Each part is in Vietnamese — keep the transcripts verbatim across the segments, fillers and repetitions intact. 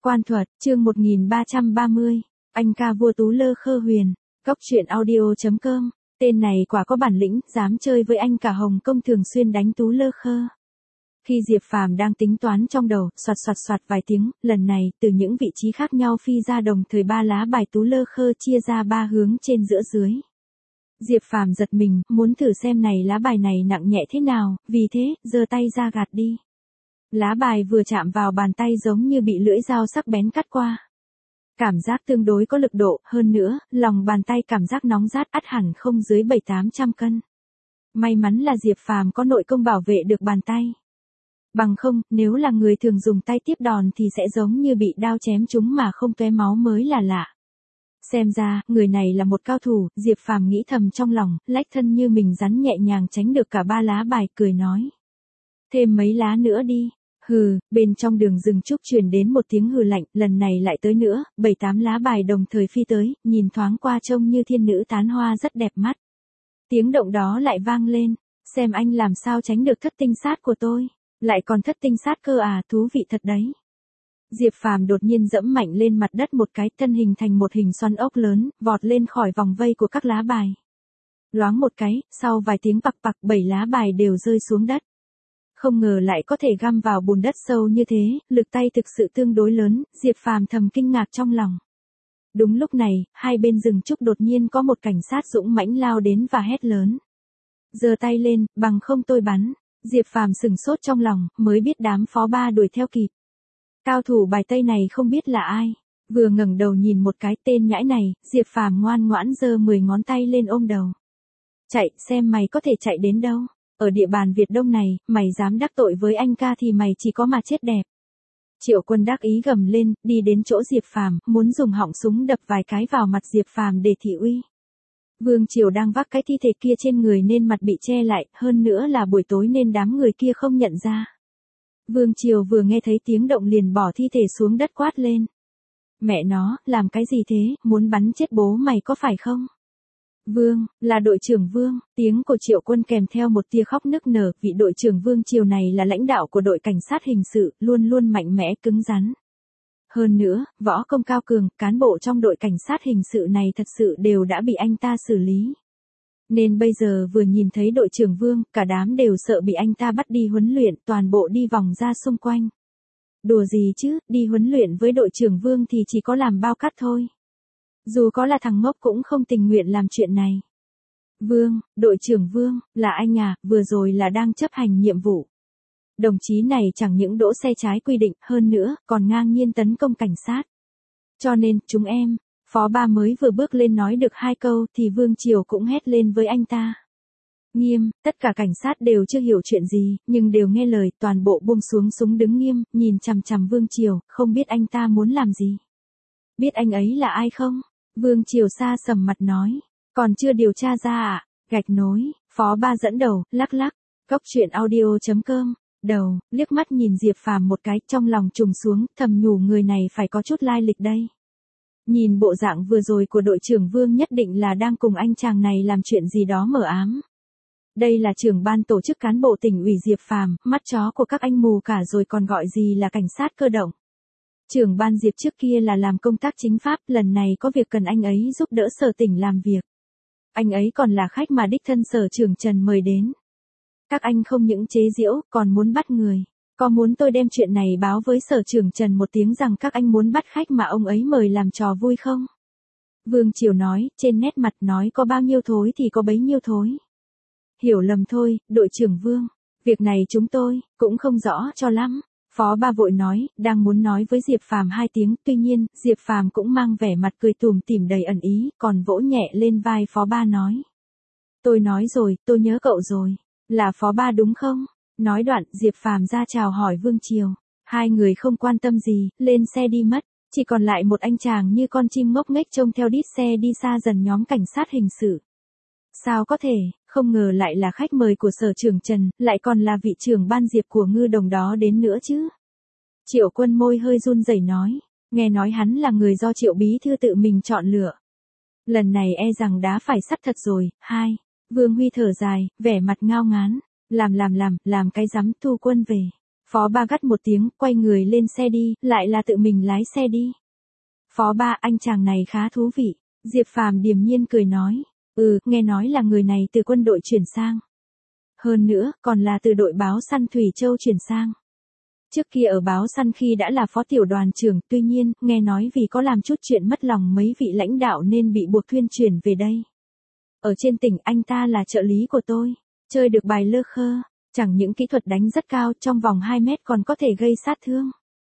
Quan thuật, chương một nghìn ba trăm ba mươi, anh ca vua Tú Lơ Khơ Huyền, Cốc truyện audio chấm com, tên này quả có bản lĩnh, dám chơi với anh cả Hồng Kông thường xuyên đánh Tú Lơ Khơ. Khi Diệp Phàm đang tính toán trong đầu, soạt soạt soạt vài tiếng, lần này, từ những vị trí khác nhau phi ra đồng thời ba lá bài Tú Lơ Khơ chia ra ba hướng trên giữa dưới. Diệp Phàm giật mình, muốn thử xem này lá bài này nặng nhẹ thế nào, vì thế, giơ tay ra gạt đi. Lá bài vừa chạm vào bàn tay giống như bị lưỡi dao sắc bén cắt qua. Cảm giác tương đối có lực độ, hơn nữa, lòng bàn tay cảm giác nóng rát ắt hẳn không dưới bảy tám trăm cân. May mắn là Diệp Phàm có nội công bảo vệ được bàn tay. Bằng không, nếu là người thường dùng tay tiếp đòn thì sẽ giống như bị đao chém trúng mà không tóe máu mới là lạ. Xem ra, người này là một cao thủ, Diệp Phàm nghĩ thầm trong lòng, lách thân như mình rắn nhẹ nhàng tránh được cả ba lá bài, cười nói. Thêm mấy lá nữa đi. Hừ, bên trong đường rừng trúc truyền đến một tiếng hừ lạnh, lần này lại tới nữa, bảy tám lá bài đồng thời phi tới, nhìn thoáng qua trông như thiên nữ tán hoa rất đẹp mắt. Tiếng động đó lại vang lên, xem anh làm sao tránh được thất tinh sát của tôi, lại còn thất tinh sát cơ à, thú vị thật đấy. Diệp Phàm đột nhiên dẫm mạnh lên mặt đất một cái, thân hình thành một hình xoắn ốc lớn, vọt lên khỏi vòng vây của các lá bài. Loáng một cái, sau vài tiếng pặc pặc, bảy lá bài đều rơi xuống đất. Không ngờ lại có thể găm vào bùn đất sâu như thế, lực tay thực sự tương đối lớn, Diệp Phàm thầm kinh ngạc trong lòng. Đúng lúc này, hai bên rừng trúc đột nhiên có một cảnh sát dũng mãnh lao đến và hét lớn. Giơ tay lên, bằng không tôi bắn. Diệp Phàm sừng sốt trong lòng, mới biết đám phó ba đuổi theo kịp. Cao thủ bài Tây này không biết là ai, vừa ngẩng đầu nhìn một cái tên nhãi này, Diệp Phàm ngoan ngoãn giơ mười ngón tay lên ôm đầu. Chạy, xem mày có thể chạy đến đâu. Ở địa bàn Việt Đông này, mày dám đắc tội với anh ca thì mày chỉ có mà chết đẹp. Triệu Quân đắc ý gầm lên, đi đến chỗ Diệp Phàm, muốn dùng họng súng đập vài cái vào mặt Diệp Phàm để thị uy. Vương Triều đang vác cái thi thể kia trên người nên mặt bị che lại, hơn nữa là buổi tối nên đám người kia không nhận ra. Vương Triều vừa nghe thấy tiếng động liền bỏ thi thể xuống đất quát lên. Mẹ nó, làm cái gì thế, muốn bắn chết bố mày có phải không? Vương, là đội trưởng Vương, tiếng của Triệu Quân kèm theo một tia khóc nức nở, vị đội trưởng Vương Triều này là lãnh đạo của đội cảnh sát hình sự, luôn luôn mạnh mẽ cứng rắn. Hơn nữa, võ công cao cường, cán bộ trong đội cảnh sát hình sự này thật sự đều đã bị anh ta xử lý. Nên bây giờ vừa nhìn thấy đội trưởng Vương, cả đám đều sợ bị anh ta bắt đi huấn luyện, toàn bộ đi vòng ra xung quanh. Đùa gì chứ, đi huấn luyện với đội trưởng Vương thì chỉ có làm bao cát thôi. Dù có là thằng ngốc cũng không tình nguyện làm chuyện này. Vương, đội trưởng Vương, là anh à, vừa rồi là đang chấp hành nhiệm vụ. Đồng chí này chẳng những đỗ xe trái quy định, hơn nữa, còn ngang nhiên tấn công cảnh sát. Cho nên, chúng em, phó ba mới vừa bước lên nói được hai câu thì Vương Triều cũng hét lên với anh ta. Nghiêm, tất cả cảnh sát đều chưa hiểu chuyện gì, nhưng đều nghe lời, toàn bộ buông xuống súng đứng nghiêm, nhìn chằm chằm Vương Triều, không biết anh ta muốn làm gì. Biết anh ấy là ai không? Vương Triều xa sầm mặt nói, còn chưa điều tra ra à? Gạch nối, phó ba dẫn đầu, lắc lắc, cốc truyện audio chấm com, đầu, liếc mắt nhìn Diệp Phàm một cái, trong lòng trùng xuống, thầm nhủ người này phải có chút lai lịch đây. Nhìn bộ dạng vừa rồi của đội trưởng Vương nhất định là đang cùng anh chàng này làm chuyện gì đó mờ ám. Đây là trưởng ban tổ chức cán bộ tỉnh ủy Diệp Phàm, mắt chó của các anh mù cả rồi còn gọi gì là cảnh sát cơ động. Trưởng ban Diệp trước kia là làm công tác chính pháp, lần này có việc cần anh ấy giúp đỡ sở tỉnh làm việc. Anh ấy còn là khách mà đích thân sở trưởng Trần mời đến. Các anh không những chế giễu, còn muốn bắt người. Có muốn tôi đem chuyện này báo với sở trưởng Trần một tiếng rằng các anh muốn bắt khách mà ông ấy mời làm trò vui không? Vương Triều nói, trên nét mặt nói có bao nhiêu thối thì có bấy nhiêu thối. Hiểu lầm thôi, đội trưởng Vương. Việc này chúng tôi, cũng không rõ cho lắm. Phó ba vội nói, đang muốn nói với Diệp Phàm hai tiếng, tuy nhiên, Diệp Phàm cũng mang vẻ mặt cười tủm tỉm đầy ẩn ý, còn vỗ nhẹ lên vai phó ba nói. Tôi nói rồi, tôi nhớ cậu rồi. Là phó ba đúng không? Nói đoạn, Diệp Phàm ra chào hỏi Vương Triều. Hai người không quan tâm gì, lên xe đi mất. Chỉ còn lại một anh chàng như con chim ngốc nghếch trông theo đít xe đi xa dần nhóm cảnh sát hình sự. Sao có thể, không ngờ lại là khách mời của sở trưởng Trần, lại còn là vị trưởng ban Diệp của Ngư Đồng đó đến nữa chứ. Triệu Quân môi hơi run rẩy nói, nghe nói hắn là người do Triệu bí thư tự mình chọn lựa. Lần này e rằng đá phải sắt thật rồi. Hai, Vương Huy thở dài, vẻ mặt ngao ngán, làm làm làm, làm cái rắm, thu quân về. Phó Ba gắt một tiếng, quay người lên xe đi, lại là tự mình lái xe đi. Phó Ba, anh chàng này khá thú vị. Diệp Phàm điềm nhiên cười nói. Ừ, nghe nói là người này từ quân đội chuyển sang. Hơn nữa, còn là từ đội báo săn Thủy Châu chuyển sang. Trước kia ở báo săn khi đã là phó tiểu đoàn trưởng, tuy nhiên, nghe nói vì có làm chút chuyện mất lòng mấy vị lãnh đạo nên bị buộc thuyên chuyển về đây. Ở trên tỉnh anh ta là trợ lý của tôi, chơi được bài lơ khơ, chẳng những kỹ thuật đánh rất cao, trong vòng hai mét còn có thể gây sát thương.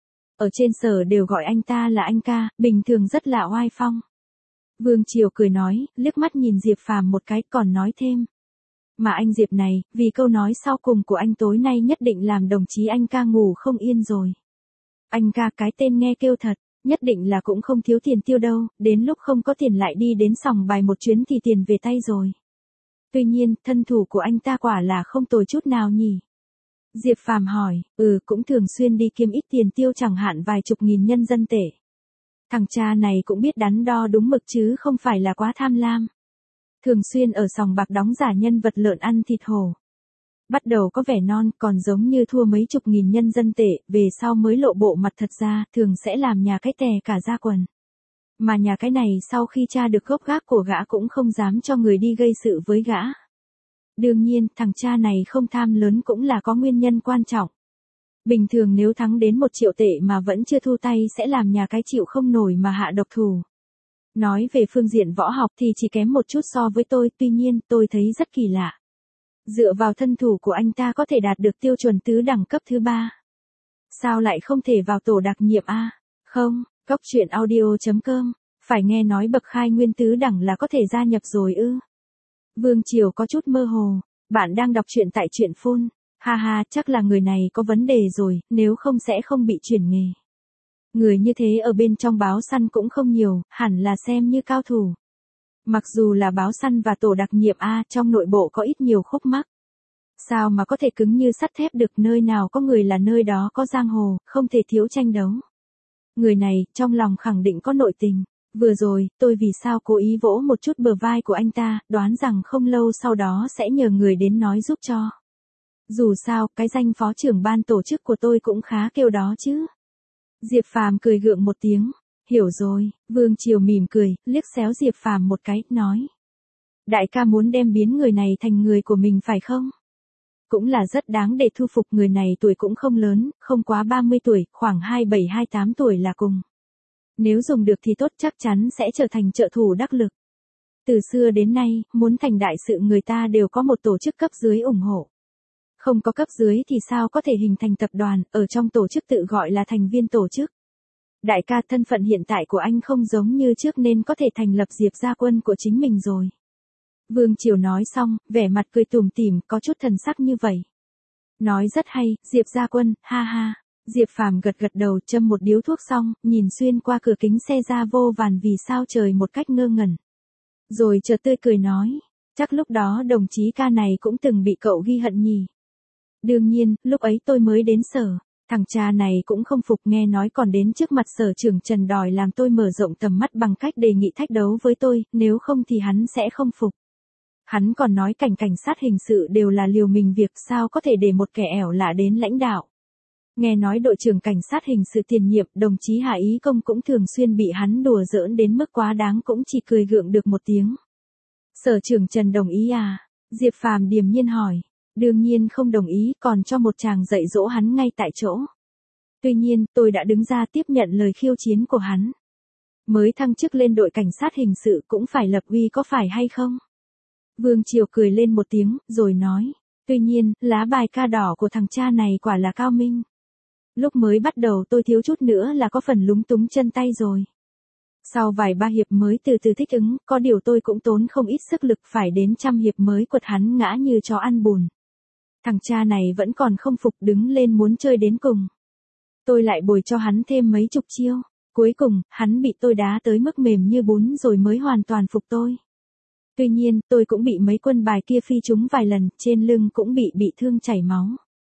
Ở trên sở đều gọi anh ta là anh ca, bình thường rất là oai phong. Vương Triều cười nói, liếc mắt nhìn Diệp Phàm một cái còn nói thêm. Mà anh Diệp này, vì câu nói sau cùng của anh tối nay nhất định làm đồng chí anh ca ngủ không yên rồi. Anh ca cái tên nghe kêu thật, nhất định là cũng không thiếu tiền tiêu đâu, đến lúc không có tiền lại đi đến sòng bài một chuyến thì tiền về tay rồi. Tuy nhiên, thân thủ của anh ta quả là không tồi chút nào nhỉ. Diệp Phàm hỏi, ừ cũng thường xuyên đi kiếm ít tiền tiêu chẳng hạn vài chục nghìn nhân dân tệ. Thằng cha này cũng biết đắn đo đúng mực chứ không phải là quá tham lam. Thường xuyên ở sòng bạc đóng giả nhân vật lợn ăn thịt hổ. Bắt đầu có vẻ non còn giống như thua mấy chục nghìn nhân dân tệ, về sau mới lộ bộ mặt thật ra, thường sẽ làm nhà cái tè cả da quần. Mà nhà cái này sau khi tra được gốc gác của gã cũng không dám cho người đi gây sự với gã. Đương nhiên, thằng cha này không tham lớn cũng là có nguyên nhân quan trọng. Bình thường nếu thắng đến một triệu tệ mà vẫn chưa thu tay sẽ làm nhà cái chịu không nổi mà hạ độc thủ. Nói về phương diện võ học thì chỉ kém một chút so với tôi, tuy nhiên tôi thấy rất kỳ lạ. Dựa vào thân thủ của anh ta có thể đạt được tiêu chuẩn tứ đẳng cấp thứ ba. Sao lại không thể vào tổ đặc nhiệm a? Không, Cốc Truyện Audio chấm com, phải nghe nói bậc khai nguyên tứ đẳng là có thể gia nhập rồi ư? Vương Triều có chút mơ hồ, bạn đang đọc truyện tại truyện phone. Ha ha, chắc là người này có vấn đề rồi, nếu không sẽ không bị chuyển nghề. Người như thế ở bên trong báo săn cũng không nhiều, hẳn là xem như cao thủ. Mặc dù là báo săn và tổ đặc nhiệm A, trong nội bộ có ít nhiều khúc mắc. Sao mà có thể cứng như sắt thép được, nơi nào có người là nơi đó có giang hồ, không thể thiếu tranh đấu. Người này, trong lòng khẳng định có nội tình. Vừa rồi, tôi vì sao cố ý vỗ một chút bờ vai của anh ta, đoán rằng không lâu sau đó sẽ nhờ người đến nói giúp cho. Dù sao, cái danh phó trưởng ban tổ chức của tôi cũng khá kêu đó chứ. Diệp Phàm cười gượng một tiếng. Hiểu rồi, Vương Triều mỉm cười, liếc xéo Diệp Phàm một cái, nói. Đại ca muốn đem biến người này thành người của mình phải không? Cũng là rất đáng để thu phục, người này tuổi cũng không lớn, không quá ba mươi tuổi, khoảng hai mươi bảy hai mươi tám tuổi là cùng. Nếu dùng được thì tốt, chắc chắn sẽ trở thành trợ thủ đắc lực. Từ xưa đến nay, muốn thành đại sự người ta đều có một tổ chức cấp dưới ủng hộ. Không có cấp dưới thì sao có thể hình thành tập đoàn, ở trong tổ chức tự gọi là thành viên tổ chức. Đại ca, thân phận hiện tại của anh không giống như trước nên có thể thành lập Diệp gia quân của chính mình rồi. Vương Triều nói xong, vẻ mặt cười tủm tỉm, có chút thần sắc như vậy. Nói rất hay, Diệp gia quân, ha ha. Diệp Phàm gật gật đầu, châm một điếu thuốc xong, nhìn xuyên qua cửa kính xe ra vô vàn vì sao trời một cách ngơ ngẩn. Rồi chợt tươi cười nói, chắc lúc đó đồng chí ca này cũng từng bị cậu ghi hận nhỉ. Đương nhiên, lúc ấy tôi mới đến sở, thằng cha này cũng không phục, nghe nói còn đến trước mặt sở trưởng Trần đòi làm tôi mở rộng tầm mắt bằng cách đề nghị thách đấu với tôi, nếu không thì hắn sẽ không phục. Hắn còn nói cảnh cảnh sát hình sự đều là liều mình việc, sao có thể để một kẻ ẻo lả đến lãnh đạo. Nghe nói đội trưởng cảnh sát hình sự tiền nhiệm, đồng chí Hà Ý Công cũng thường xuyên bị hắn đùa giỡn đến mức quá đáng, cũng chỉ cười gượng được một tiếng. Sở trưởng Trần đồng ý à? Diệp Phàm điềm nhiên hỏi. Đương nhiên không đồng ý, còn cho một chàng dạy dỗ hắn ngay tại chỗ. Tuy nhiên, tôi đã đứng ra tiếp nhận lời khiêu chiến của hắn. Mới thăng chức lên đội cảnh sát hình sự cũng phải lập uy có phải hay không? Vương Triều cười lên một tiếng, rồi nói. Tuy nhiên, lá bài ca đỏ của thằng cha này quả là cao minh. Lúc mới bắt đầu tôi thiếu chút nữa là có phần lúng túng chân tay rồi. Sau vài ba hiệp mới từ từ thích ứng, có điều tôi cũng tốn không ít sức lực, phải đến trăm hiệp mới quật hắn ngã như chó ăn bùn. Thằng cha này vẫn còn không phục, đứng lên muốn chơi đến cùng. Tôi lại bồi cho hắn thêm mấy chục chiêu. Cuối cùng, hắn bị tôi đá tới mức mềm như bún rồi mới hoàn toàn phục tôi. Tuy nhiên, tôi cũng bị mấy quân bài kia phi trúng vài lần, trên lưng cũng bị bị thương chảy máu.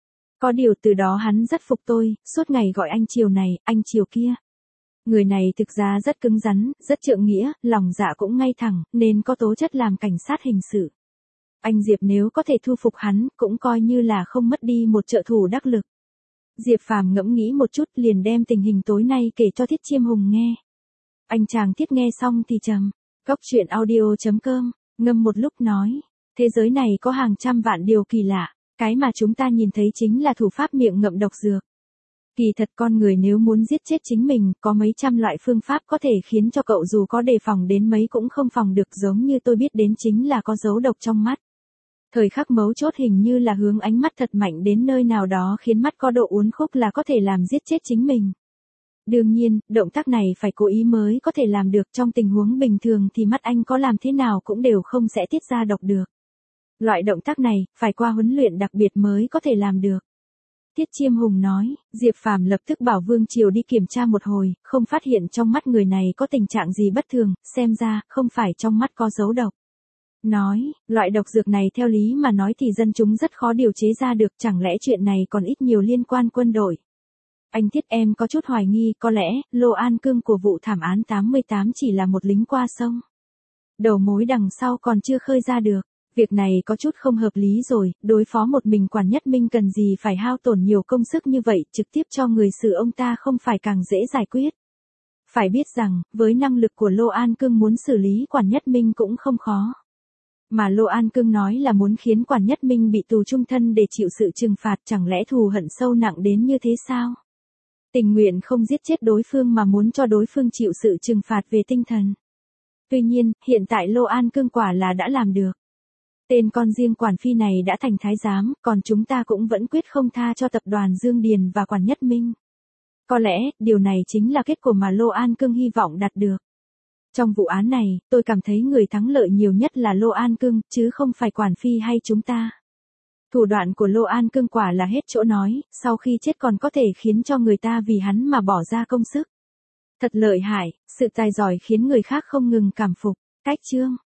Có điều từ đó hắn rất phục tôi, suốt ngày gọi anh Triều này, anh Triều kia. Người này thực ra rất cứng rắn, rất trượng nghĩa, lòng dạ cũng ngay thẳng, nên có tố chất làm cảnh sát hình sự. Anh Diệp nếu có thể thu phục hắn, cũng coi như là không mất đi một trợ thủ đắc lực. Diệp Phàm ngẫm nghĩ một chút liền đem tình hình tối nay kể cho Thiết Chiêm Hùng nghe. Anh chàng Thiết nghe xong thì trầm. Cốc truyện audio.com, ngâm một lúc nói. Thế giới này có hàng trăm vạn điều kỳ lạ. Cái mà chúng ta nhìn thấy chính là thủ pháp miệng ngậm độc dược. Kỳ thật con người nếu muốn giết chết chính mình, có mấy trăm loại phương pháp có thể khiến cho cậu dù có đề phòng đến mấy cũng không phòng được, giống như tôi biết đến chính là có dấu độc trong mắt. Thời khắc mấu chốt hình như là hướng ánh mắt thật mạnh đến nơi nào đó khiến mắt có độ uốn khúc là có thể làm giết chết chính mình. Đương nhiên, động tác này phải cố ý mới có thể làm được, trong tình huống bình thường thì mắt anh có làm thế nào cũng đều không sẽ tiết ra độc được. Loại động tác này, phải qua huấn luyện đặc biệt mới có thể làm được. Thiết Chiêm Hùng nói, Diệp Phàm lập tức bảo Vương Triều đi kiểm tra một hồi, không phát hiện trong mắt người này có tình trạng gì bất thường, xem ra, không phải trong mắt có dấu độc. Nói, loại độc dược này theo lý mà nói thì dân chúng rất khó điều chế ra được, chẳng lẽ chuyện này còn ít nhiều liên quan quân đội. Anh Thiết em có chút hoài nghi, có lẽ, Lô An Cương của vụ thảm án tám mươi tám chỉ là một lính qua sông. Đầu mối đằng sau còn chưa khơi ra được. Việc này có chút không hợp lý rồi, đối phó một mình Quản Nhất Minh cần gì phải hao tổn nhiều công sức như vậy, trực tiếp cho người xử ông ta không phải càng dễ giải quyết. Phải biết rằng, với năng lực của Lô An Cương muốn xử lý Quản Nhất Minh cũng không khó. Mà Lô An Cương nói là muốn khiến Quản Nhất Minh bị tù trung thân để chịu sự trừng phạt, chẳng lẽ thù hận sâu nặng đến như thế sao? Tình nguyện không giết chết đối phương mà muốn cho đối phương chịu sự trừng phạt về tinh thần. Tuy nhiên, hiện tại Lô An Cương quả là đã làm được. Tên con riêng Quản Phi này đã thành thái giám, còn chúng ta cũng vẫn quyết không tha cho tập đoàn Dương Điền và Quản Nhất Minh. Có lẽ, điều này chính là kết quả mà Lô An Cương hy vọng đạt được. Trong vụ án này, tôi cảm thấy người thắng lợi nhiều nhất là Lô An Cương, chứ không phải Quản Phi hay chúng ta. Thủ đoạn của Lô An Cương quả là hết chỗ nói, sau khi chết còn có thể khiến cho người ta vì hắn mà bỏ ra công sức. Thật lợi hại, sự tài giỏi khiến người khác không ngừng cảm phục. Cách chương